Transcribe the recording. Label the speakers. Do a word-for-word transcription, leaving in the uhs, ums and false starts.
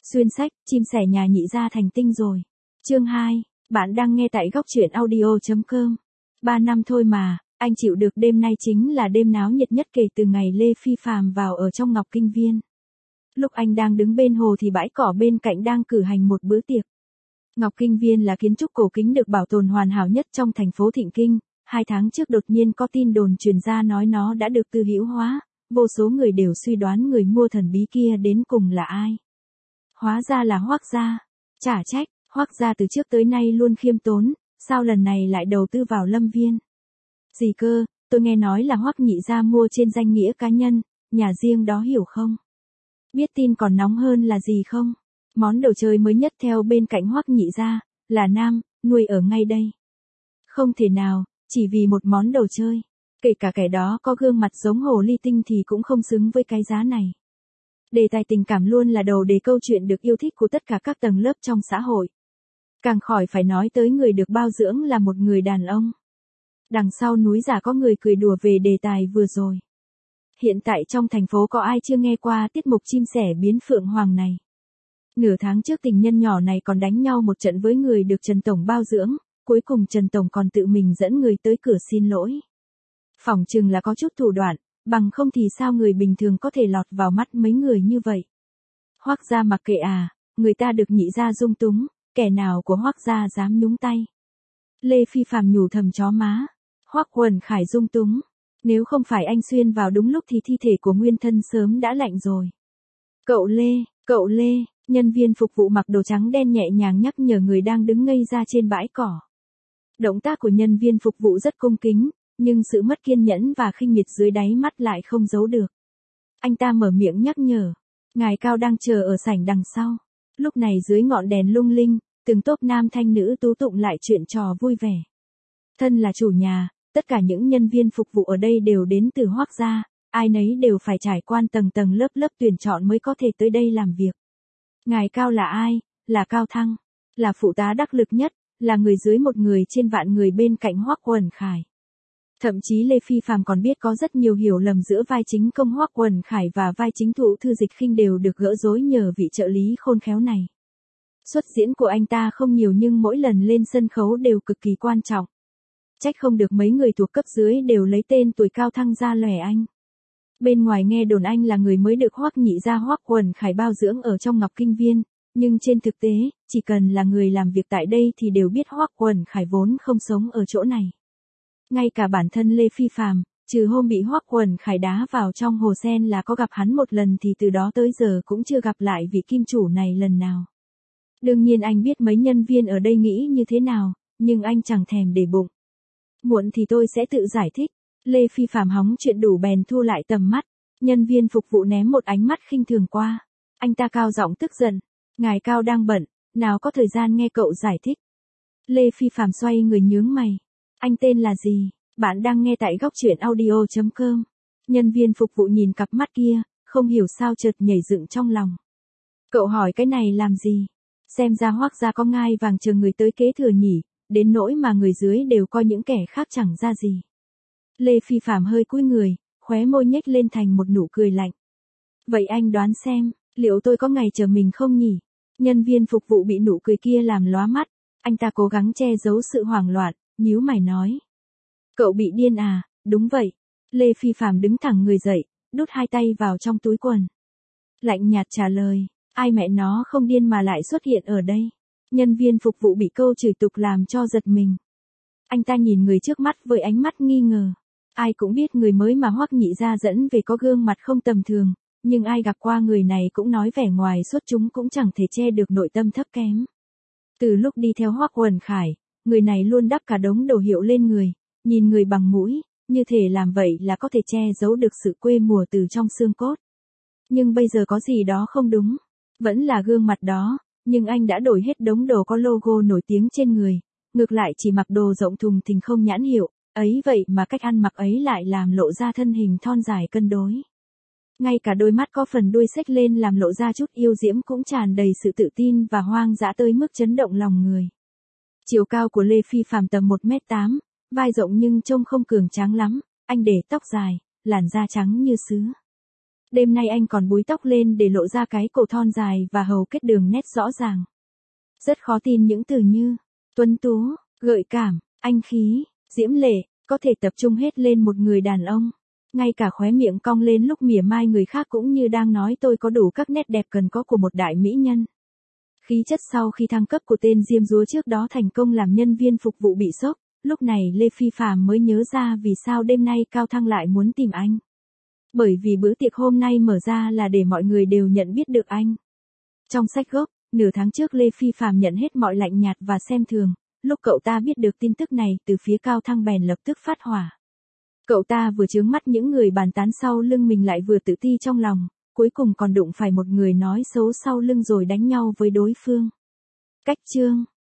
Speaker 1: Xuyên sách, chim sẻ nhà nhị gia thành tinh rồi. Chương hai, bạn đang nghe tại góc truyện audio chấm com. Ba năm thôi mà, anh chịu được đêm nay chính là đêm náo nhiệt nhất kể từ ngày Lê Phi Phạm vào ở trong Ngọc Kinh Viên. Lúc anh đang đứng bên hồ thì bãi cỏ bên cạnh đang cử hành một bữa tiệc. Ngọc Kinh Viên là kiến trúc cổ kính được bảo tồn hoàn hảo nhất trong thành phố Thịnh Kinh. Hai tháng trước đột nhiên có tin đồn truyền ra nói nó đã được tư hữu hóa, vô số người đều suy đoán người mua thần bí kia đến cùng là ai. Hóa ra là Hoắc gia. Chả trách, Hoắc gia từ trước tới nay luôn khiêm tốn, sao lần này lại đầu tư vào Lâm Viên? Gì cơ, tôi nghe nói là Hoắc nhị gia mua trên danh nghĩa cá nhân, nhà riêng đó hiểu không? Biết tin còn nóng hơn là gì không? Món đồ chơi mới nhất theo bên cạnh Hoắc nhị gia, là nam, nuôi ở ngay đây. Không thể nào, chỉ vì một món đồ chơi. Kể cả kẻ đó có gương mặt giống hồ ly tinh thì cũng không xứng với cái giá này. Đề tài tình cảm luôn là đầu đề câu chuyện được yêu thích của tất cả các tầng lớp trong xã hội. Càng khỏi phải nói tới người được bao dưỡng là một người đàn ông. Đằng sau núi giả có người cười đùa về đề tài vừa rồi. Hiện tại trong thành phố có ai chưa nghe qua tiết mục chim sẻ biến phượng hoàng này? Nửa tháng trước tình nhân nhỏ này còn đánh nhau một trận với người được Trần Tổng bao dưỡng, cuối cùng Trần Tổng còn tự mình dẫn người tới cửa xin lỗi. Phỏng chừng là có chút thủ đoạn, bằng không thì sao người bình thường có thể lọt vào mắt mấy người như vậy. Hoắc gia mặc kệ à, người ta được nhị gia dung túng, kẻ nào của Hoắc gia dám nhúng tay. Lê Phi Phạm nhủ thầm chó má. Hoắc Quần Khải dung túng, nếu không phải anh xuyên vào đúng lúc thì thi thể của nguyên thân sớm đã lạnh rồi. Cậu Lê, cậu Lê, nhân viên phục vụ mặc đồ trắng đen nhẹ nhàng nhắc nhở người đang đứng ngây ra trên bãi cỏ. Động tác của nhân viên phục vụ rất cung kính, nhưng sự mất kiên nhẫn và khinh miệt dưới đáy mắt lại không giấu được. Anh ta mở miệng nhắc nhở. Ngài Cao đang chờ ở sảnh đằng sau. Lúc này dưới ngọn đèn lung linh, từng tốp nam thanh nữ tú tụng lại chuyện trò vui vẻ. Thân là chủ nhà, tất cả những nhân viên phục vụ ở đây đều đến từ Hoắc gia, ai nấy đều phải trải qua tầng tầng lớp lớp tuyển chọn mới có thể tới đây làm việc. Ngài Cao là ai? Là Cao Thăng, là phụ tá đắc lực nhất, là người dưới một người trên vạn người bên cạnh Hoắc Quần Khải. Thậm chí Lê Phi Phạm còn biết có rất nhiều hiểu lầm giữa vai chính công Hoắc Quần Khải và vai chính thụ Thư Dịch Khinh đều được gỡ rối nhờ vị trợ lý khôn khéo này. Xuất diễn của anh ta không nhiều nhưng mỗi lần lên sân khấu đều cực kỳ quan trọng. Trách không được mấy người thuộc cấp dưới đều lấy tên tuổi Cao Thăng ra lòe anh. Bên ngoài nghe đồn anh là người mới được Hoắc nhị gia Hoắc Quần Khải bao dưỡng ở trong Ngọc Kinh Viên, nhưng trên thực tế, chỉ cần là người làm việc tại đây thì đều biết Hoắc Quần Khải vốn không sống ở chỗ này. Ngay cả bản thân Lê Phi Phạm, trừ hôm bị Hoắc Quần Khải đá vào trong hồ sen là có gặp hắn một lần thì từ đó tới giờ cũng chưa gặp lại vị kim chủ này lần nào. Đương nhiên anh biết mấy nhân viên ở đây nghĩ như thế nào, nhưng anh chẳng thèm để bụng. Muộn thì tôi sẽ tự giải thích. Lê Phi Phạm hóng chuyện đủ bèn thu lại tầm mắt. Nhân viên phục vụ ném một ánh mắt khinh thường qua. Anh ta cao giọng tức giận. Ngài Cao đang bận, nào có thời gian nghe cậu giải thích. Lê Phi Phạm xoay người nhướng mày. Anh tên là gì? Bạn đang nghe tại góc truyện audio chấm com. Nhân viên phục vụ nhìn cặp mắt kia, không hiểu sao chợt nhảy dựng trong lòng. Cậu hỏi cái này làm gì? Xem ra Hoắc gia có ngai vàng chờ người tới kế thừa nhỉ, đến nỗi mà người dưới đều coi những kẻ khác chẳng ra gì. Lê Phi Phạm hơi cúi người, khóe môi nhếch lên thành một nụ cười lạnh. Vậy anh đoán xem, liệu tôi có ngày chờ mình không nhỉ? Nhân viên phục vụ bị nụ cười kia làm lóa mắt, anh ta cố gắng che giấu sự hoảng loạn, nhíu mày nói. Cậu bị điên à? Đúng vậy. Lê Phi Phạm đứng thẳng người dậy, đút hai tay vào trong túi quần. Lạnh nhạt trả lời, ai mẹ nó không điên mà lại xuất hiện ở đây? Nhân viên phục vụ bị câu chửi tục làm cho giật mình. Anh ta nhìn người trước mắt với ánh mắt nghi ngờ. Ai cũng biết người mới mà Hoắc nhị gia dẫn về có gương mặt không tầm thường, nhưng ai gặp qua người này cũng nói vẻ ngoài xuất chúng cũng chẳng thể che được nội tâm thấp kém. Từ lúc đi theo Hoắc Quần Khải, người này luôn đắp cả đống đồ hiệu lên người, nhìn người bằng mũi, như thể làm vậy là có thể che giấu được sự quê mùa từ trong xương cốt. Nhưng bây giờ có gì đó không đúng, vẫn là gương mặt đó, nhưng anh đã đổi hết đống đồ có logo nổi tiếng trên người, ngược lại chỉ mặc đồ rộng thùng thình không nhãn hiệu, ấy vậy mà cách ăn mặc ấy lại làm lộ ra thân hình thon dài cân đối. Ngay cả đôi mắt có phần đuôi xếch lên làm lộ ra chút yêu diễm cũng tràn đầy sự tự tin và hoang dã tới mức chấn động lòng người. Chiều cao của Lê Phi Phạm tầm một mét tám, vai rộng nhưng trông không cường tráng lắm, anh để tóc dài, làn da trắng như sứ. Đêm nay anh còn búi tóc lên để lộ ra cái cổ thon dài và hầu kết đường nét rõ ràng. Rất khó tin những từ như tuấn tú, gợi cảm, anh khí, diễm lệ, có thể tập trung hết lên một người đàn ông. Ngay cả khóe miệng cong lên lúc mỉa mai người khác cũng như đang nói tôi có đủ các nét đẹp cần có của một đại mỹ nhân. Khí chất sau khi thăng cấp của tên diêm dúa trước đó thành công làm nhân viên phục vụ bị sốc, lúc này Lê Phi Phạm mới nhớ ra vì sao đêm nay Cao Thăng lại muốn tìm anh. Bởi vì bữa tiệc hôm nay mở ra là để mọi người đều nhận biết được anh. Trong sách gốc, nửa tháng trước Lê Phi Phạm nhận hết mọi lạnh nhạt và xem thường, lúc cậu ta biết được tin tức này từ phía Cao Thăng bèn lập tức phát hỏa. Cậu ta vừa chướng mắt những người bàn tán sau lưng mình lại vừa tự ti trong lòng, cuối cùng còn đụng phải một người nói xấu sau lưng rồi đánh nhau với đối phương. Cách chương